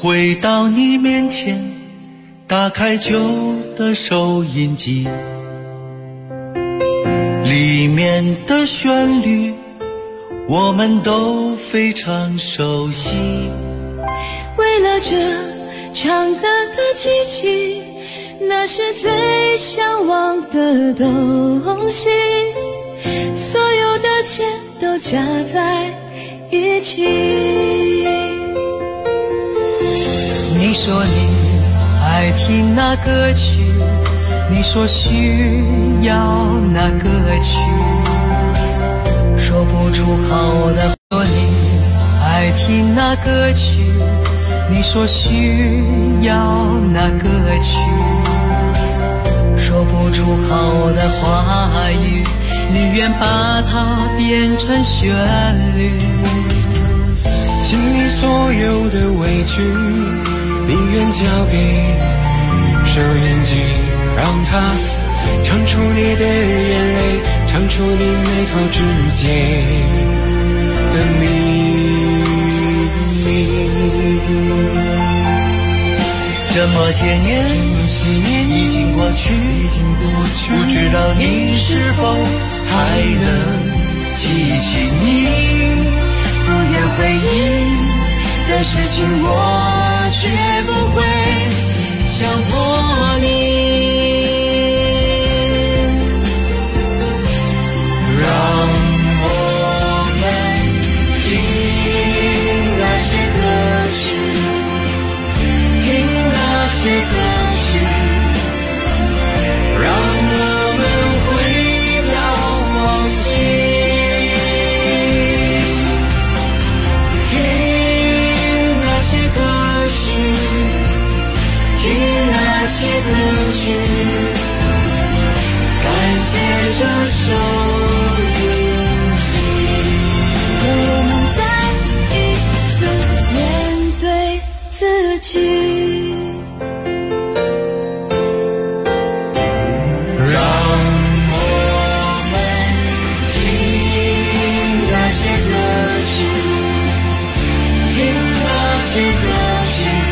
回到你面前，打开旧的收音机，里面的旋律我们都非常熟悉。 为了这长大的奇迹，那是最向往的东西，所有的钱都加在一起。 你说你爱听那歌曲，你说需要那歌曲，说不出口的说你爱听那歌曲，你说需要那歌曲，说不出口的话语，你愿把它变成旋律。 心里所有的委屈，你愿交给收音机，让它唱出你的眼泪，唱出你眉头之间的秘密。 这么些年已经过去，不知道你是否还能记起你。 不愿回忆的事情，我绝不会强迫你。 让我们听那些歌曲，听那些歌曲，让我们回到往昔。那些歌曲，感谢这首音机， 让我们再一次面对自己。 让我们听那些歌曲，听那些歌曲。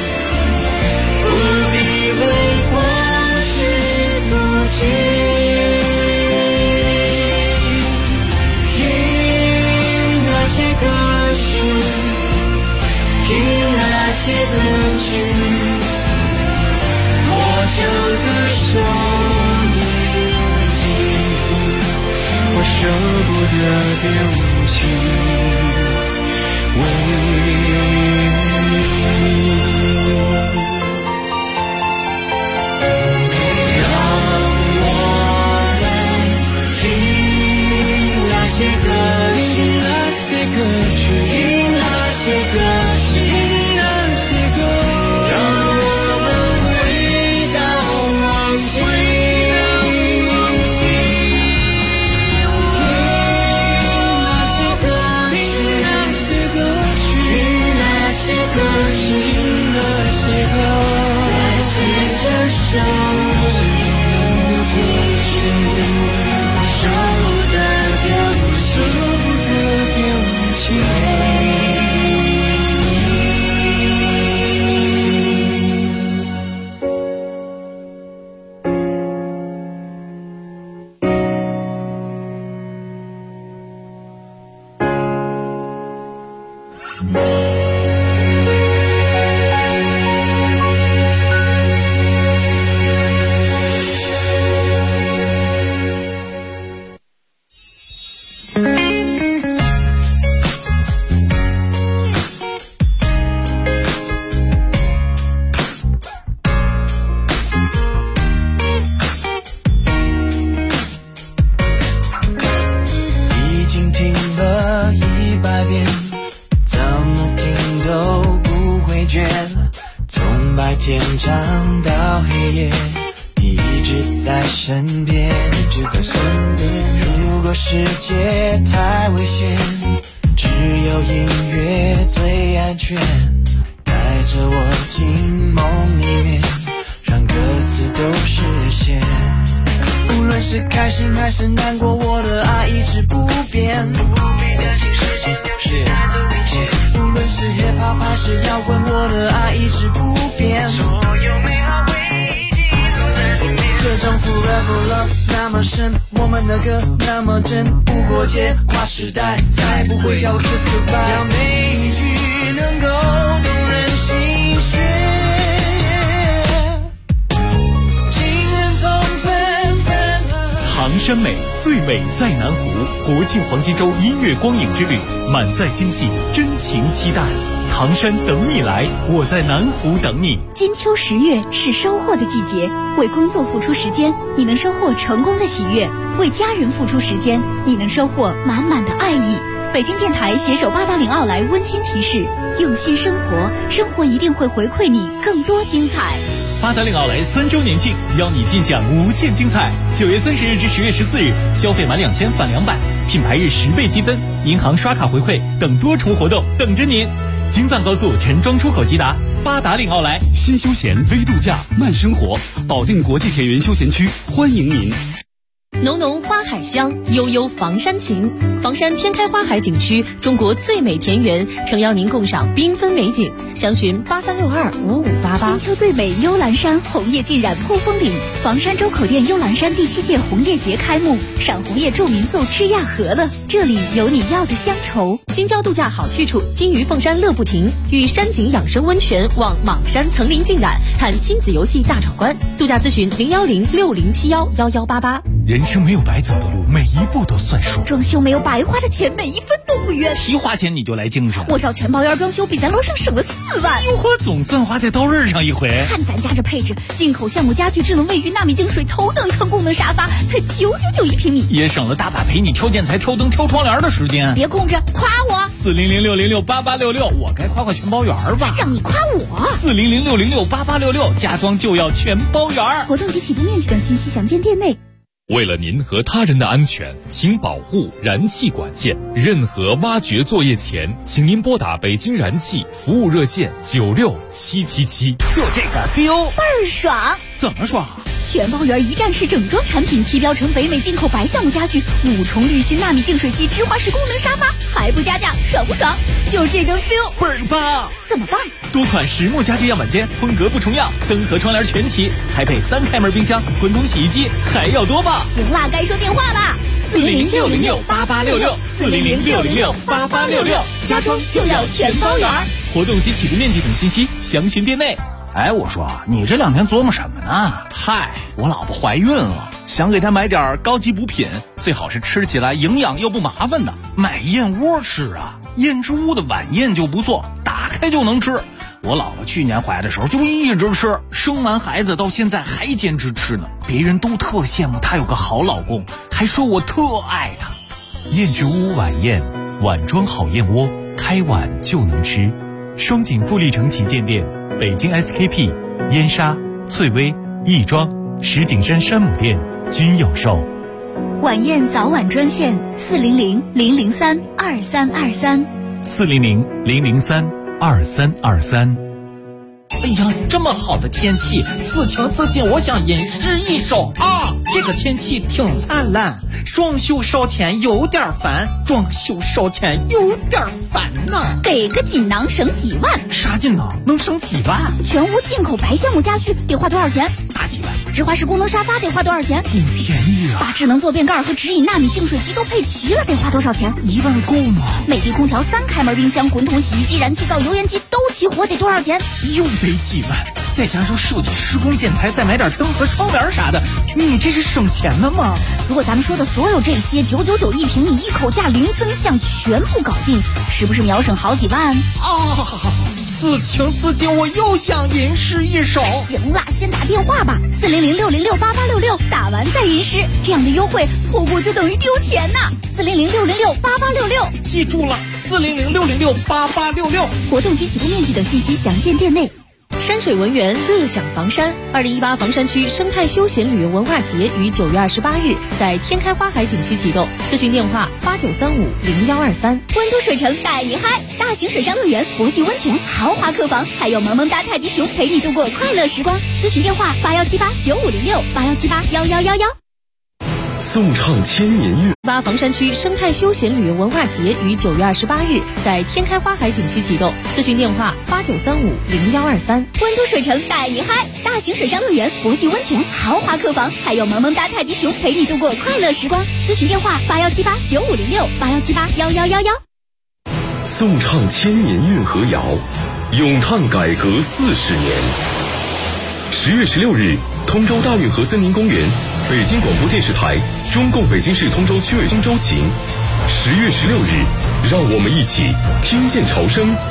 听那些歌曲，听那些歌曲，破旧的收音机，我舍不得丢弃，为你。听那些歌曲，听那些歌曲，听那些歌，让我们回到往昔，回到往昔。听那些歌曲，听那些歌曲，听那些歌曲，听那些歌，感谢这首歌曲，舍不得丢弃。舍不得丢弃。身边，一直在身边。如果世界太危险，只有音乐最安全。带着我进梦里面，让歌词都实现。无论是开心还是难过，我的爱一直不变。不必担心时间流逝带走一切。无论是是 hip hop 还是摇滚，我的爱一直不变。所有美好回忆记录在里面。这种 forever love 那么深，我们的歌那么真，无国界跨时代，再不会叫 kiss goodbye。让每一句能够动人心弦。 唐山美，最美在南湖。国庆黄金周音乐光影之旅，满载惊喜，真情期待。唐山等你来，我在南湖等你。 金秋10月是收获的季节，为工作付出时间，你能收获成功的喜悦；为家人付出时间，你能收获满满的爱意。北京电台携手八达岭奥莱温馨提示：用心生活，生活一定会回馈你更多精彩。 八达岭奥莱3周年庆，邀你尽享无限精彩。9月30日至10月14日，消费满2000返200，品牌日10倍积分，银行刷卡回馈等多重活动等着您。京藏高速陈庄出口即达，八达岭奥莱。 新休闲微度假慢生活，保定国际田园休闲区欢迎您。 浓浓花海香，悠悠房山情。房山天开花海景区，中国最美田园，诚邀您共赏缤纷美景。详询83625588。 金秋最美幽兰山，红叶浸染破风岭。房山周口店幽兰山第7届红叶节开幕，赏红叶住民宿吃亚和了，这里有你要的乡愁。 京郊度假好去处，金鱼凤山乐不停，遇山景养生温泉，望莽山层林尽染，看亲子游戏大闯关。度假咨询01060711188。 人生没有白走的路，每一步都算数。 装修没有白花的钱，每一分都不冤。 提花钱你就来精神， 我找全包院装修比咱楼上省了4万。 哟呵，总算花在刀刃上一回。 看咱家这配置，进口橡木家具、智能卫浴、纳米净水、头等舱功能沙发，才999一平米， 也省了大把陪你挑建材、挑灯、挑窗帘的时间。 别空着，夸我 ！40060688866，我该夸全包园吧？ 让你夸我 ！40060688866，家装就要全包园。 活动及起步面积等信息详见店内。 为了您和他人的安全，请保护燃气管线。任何挖掘作业前，请您拨打北京燃气服务热线96777。 就这个 feel 倍儿爽！ 怎么爽？ 全包园一站式整装产品，提标成北美进口白橡木家具，5重滤芯纳米净水机，芝华士功能沙发，还不加价，爽不爽？就这个 feel 倍儿棒！ 怎么办？ 多款实木家具样板间，风格不重样，灯和窗帘全齐，还配3开门冰箱、滚筒洗衣机，还要多棒！ 行啦，该说电话啦 ！40060688866，40060688866， 家装就要全包园。 活动及起步面积等信息详询店内。 哎，我说你这2天琢磨什么呢？ 嗨， 我老婆怀孕了，想给她买点高级补品，最好是吃起来营养又不麻烦的。买燕窝吃啊，燕之屋的晚宴就不错，打开就能吃。我老婆去年怀的时候就一直吃，生完孩子到现在还坚持吃呢。别人都特羡慕她有个好老公，还说我特爱她。 燕之屋晚宴，碗装好燕窝，开碗就能吃。双井富力城旗舰店。北京 SKP、燕莎、翠微、亦庄、石景山山姆店均有售。 晚宴早晚专线400-003-2323。 400-003-2323。 哎呀，这么好的天气，此情此景，我想吟诗一首啊！这个天气挺灿烂，装修烧钱有点烦，装修烧钱有点烦呐。 给个锦囊省几万？ 啥锦囊能省几万？ 全屋进口白橡木家具得花多少钱？ 大几万。 芝华士功能沙发得花多少钱？ 不便宜啊。 把智能坐便盖和直饮纳米净水机都配齐了，得花多少钱 ？1万够吗？ 美的空调、3开门冰箱、滚筒洗衣机、燃气灶、油烟机都齐活，得多少钱？ 又得几万，再加上设计、施工、建材，再买点灯和窗帘啥的，你这是省钱了吗？ 如果咱们说的所有这些999一平米，一口价零增项，全部搞定，是不是秒省好几万啊？此情此景，我又想吟诗一首。 行啦，先打电话吧，400-606-8866，打完再吟诗，这样的优惠错过就等于丢钱呐。400-606-8866， 记住了，400-606-8866。 活动及起步面积等信息详见店内。 山水文园乐享房山2018房山区生态休闲旅游文化节于9月28日在天开花海景区启动，咨询电话89350123。 温都水城带你嗨，大型水上乐园、佛系温泉、豪华客房，还有萌萌哒泰迪熊陪你度过快乐时光。咨询电话8178950681781111。 颂唱千年韵。 房山区生态休闲旅游文化节于9月28日在天开花海景区启动，咨询电话89350123。 温都水城带你嗨，大型水上乐园、佛系温泉、豪华客房，还有萌萌哒泰迪熊陪你度过快乐时光。咨询电话81789506，81781111。 颂唱千年韵和谣，咏叹改革40年。10月16日，通州大运河森林公园，北京广播电视台，中共北京市通州区委通州情。10月16日，让我们一起听见潮声，